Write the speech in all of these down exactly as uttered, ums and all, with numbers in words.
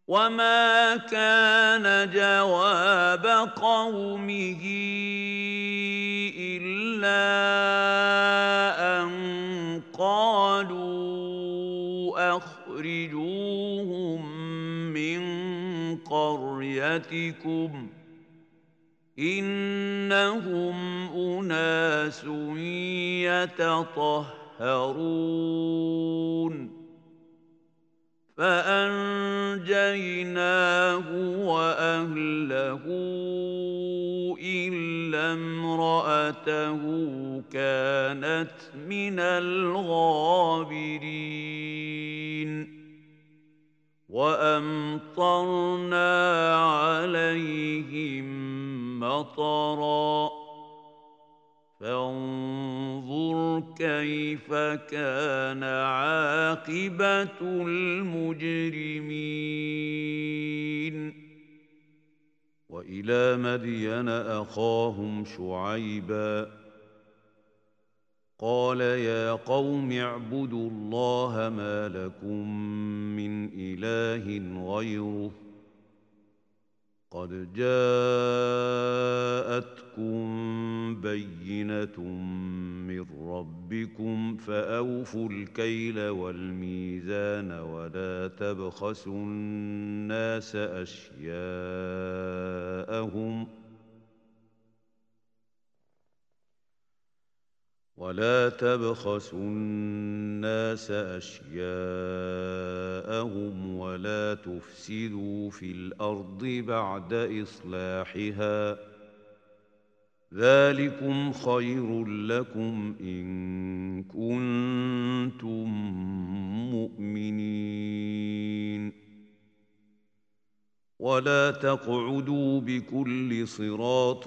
وما كان جواب قومه إلا أن قالوا أخرجوهم من قريتكم إنهم أناس يتطهرون فأنجيناه وأهله إلا امرأته كانت من الغابرين وأمطرنا عليهم مطرًا فانظر كيف كان عاقبة المجرمين وإلى مدين أخاهم شعيبا قال يا قوم اعبدوا الله ما لكم من إله غيره قد جاءتكم بينة من ربكم فأوفوا الكيل والميزان ولا تبخسوا الناس أشياءهم ولا تبخسوا الناس أشياءهم ولا تفسدوا في الأرض بعد إصلاحها ذلكم خير لكم إن كنتم مؤمنين ولا تقعدوا بكل صراط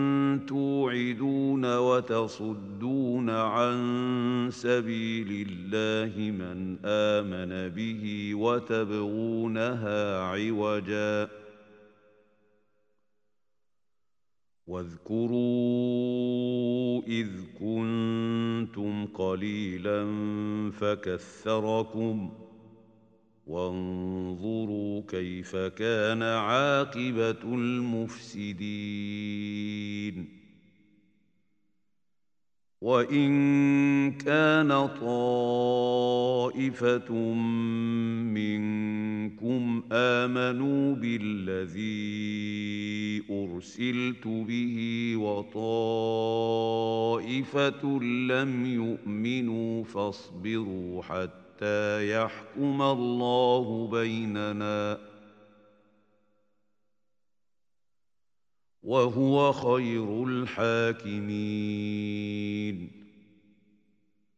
توعدون وتصدون عن سبيل الله من آمن به وتبغونها عوجا واذكروا إذ كنتم قليلا فكثركم وانظروا كيف كان عاقبة المفسدين وإن كان طائفة منكم آمنوا بالذي أرسلت به وطائفة لم يؤمنوا فاصبروا حتى حتى يحكم الله بيننا وهو خير الحاكمين